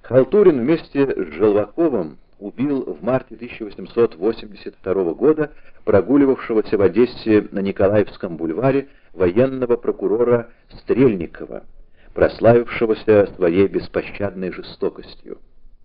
Халтурин вместе с Желваковым убил в марте 1882 года прогуливавшегося в Одессе на Николаевском бульваре военного прокурора Стрельникова, прославившегося своей беспощадной жестокостью.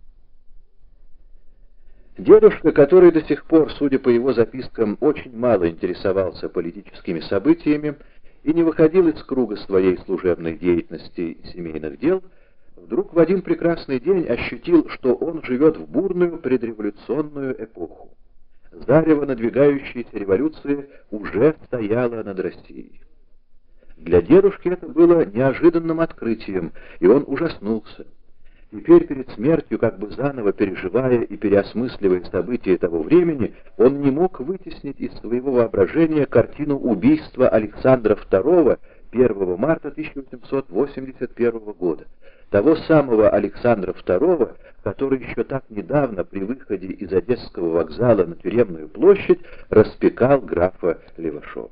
Дедушка, который до сих пор, судя по его запискам, очень мало интересовался политическими событиями и не выходил из круга своей служебной деятельности и семейных дел, вдруг в один прекрасный день ощутил, что он живет в бурную предреволюционную эпоху. Зарево надвигающейся революции уже стояло над Россией. Для дедушки это было неожиданным открытием, и он ужаснулся. Теперь перед смертью, как бы заново переживая и переосмысливая события того времени, он не мог вытеснить из своего воображения картину убийства Александра II 1 марта 1881 года. Того самого Александра II, который еще так недавно при выходе из Одесского вокзала на Тюремную площадь распекал графа Левашова.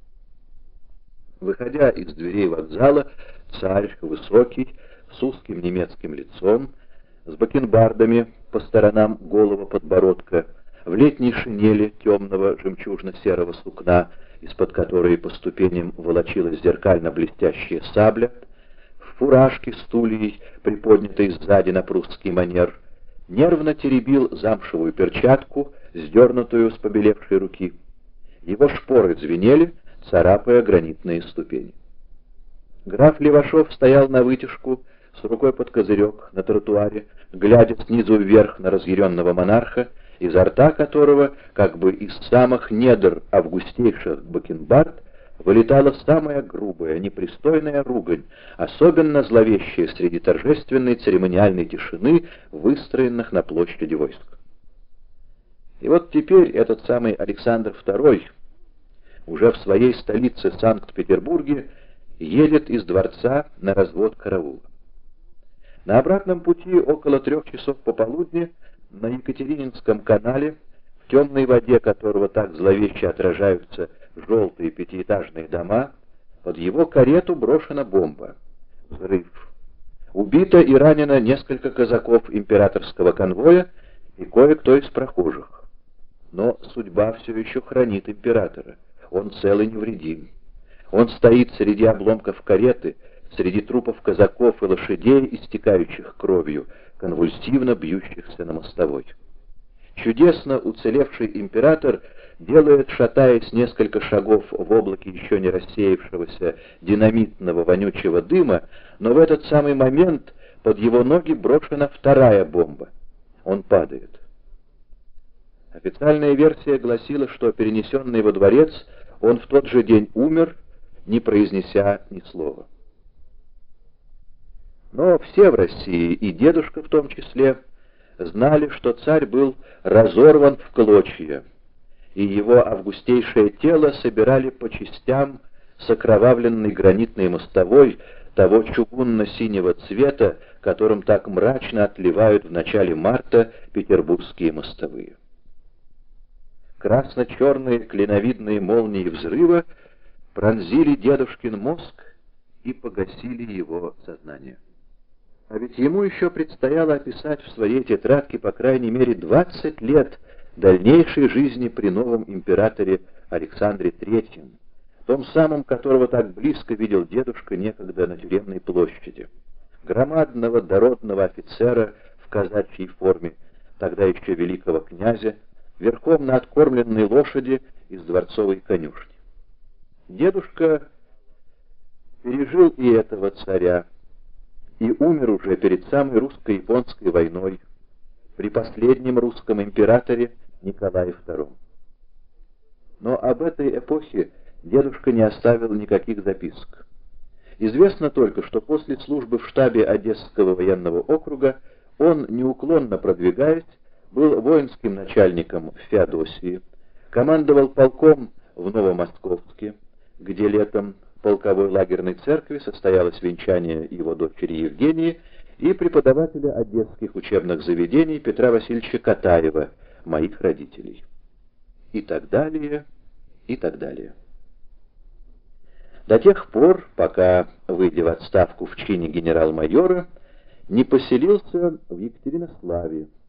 Выходя из дверей вокзала, царь, высокий, с узким немецким лицом, с бакенбардами по сторонам голого подбородка, в летней шинели темного жемчужно-серого сукна, из-под которой по ступеням волочилась зеркально-блестящая сабля, в фуражке с тульей, приподнятой сзади на прусский манер, нервно теребил замшевую перчатку, сдернутую с побелевшей руки. Его шпоры звенели, царапая гранитные ступени. Граф Левашов стоял навытяжку, с рукой под козырек на тротуаре, глядя снизу вверх на разъяренного монарха, изо рта которого, как бы из самых недр августейших бакенбард, вылетала самая грубая, непристойная ругань, особенно зловещая среди торжественной церемониальной тишины, выстроенных на площади войск. И вот теперь этот самый Александр II, уже в своей столице Санкт-Петербурге, едет из дворца на развод караула. На обратном пути около 3 часов пополудни на Екатерининском канале, в темной воде которого так зловеще отражаются желтые пятиэтажные дома, под его карету брошена бомба. Взрыв. Убито и ранено несколько казаков императорского конвоя и кое-кто из прохожих. Но судьба все еще хранит императора. Он цел и невредим. Он стоит среди обломков кареты, среди трупов казаков и лошадей, истекающих кровью, конвульсивно бьющихся на мостовой. Чудесно уцелевший император делает, шатаясь несколько шагов в облаке еще не рассеявшегося динамитного вонючего дыма, но в этот самый момент под его ноги брошена вторая бомба. Он падает. Официальная версия гласила, что перенесенный во дворец он в тот же день умер, не произнеся ни слова. Но все в России, и дедушка в том числе, знали, что царь был разорван в клочья, и его августейшее тело собирали по частям с окровавленной гранитной мостовой того чугунно-синего цвета, которым так мрачно отливают в начале марта петербургские мостовые. Красно-черные клиновидные молнии взрыва пронзили дедушкин мозг и погасили его сознание. А ведь ему еще предстояло описать в своей тетрадке по крайней мере 20 лет дальнейшей жизни при новом императоре Александре III, том самом, которого так близко видел дедушка некогда на Тюремной площади, громадного дородного офицера в казачьей форме, тогда еще великого князя, верхом на откормленной лошади из дворцовой конюшни. Дедушка пережил и этого царя, и умер уже перед самой русско-японской войной, при последнем русском императоре Николае II. Но об этой эпохе дедушка не оставил никаких записок. Известно только, что после службы в штабе Одесского военного округа он, неуклонно продвигаясь, был воинским начальником в Феодосии, командовал полком в Новомосковске, где летом в полковой лагерной церкви состоялось венчание его дочери Евгении и преподавателя одесских учебных заведений Петра Васильевича Катаева, моих родителей. И так далее, и так далее. До тех пор, пока, выйдя в отставку в чине генерал-майора, не поселился в Екатеринославе,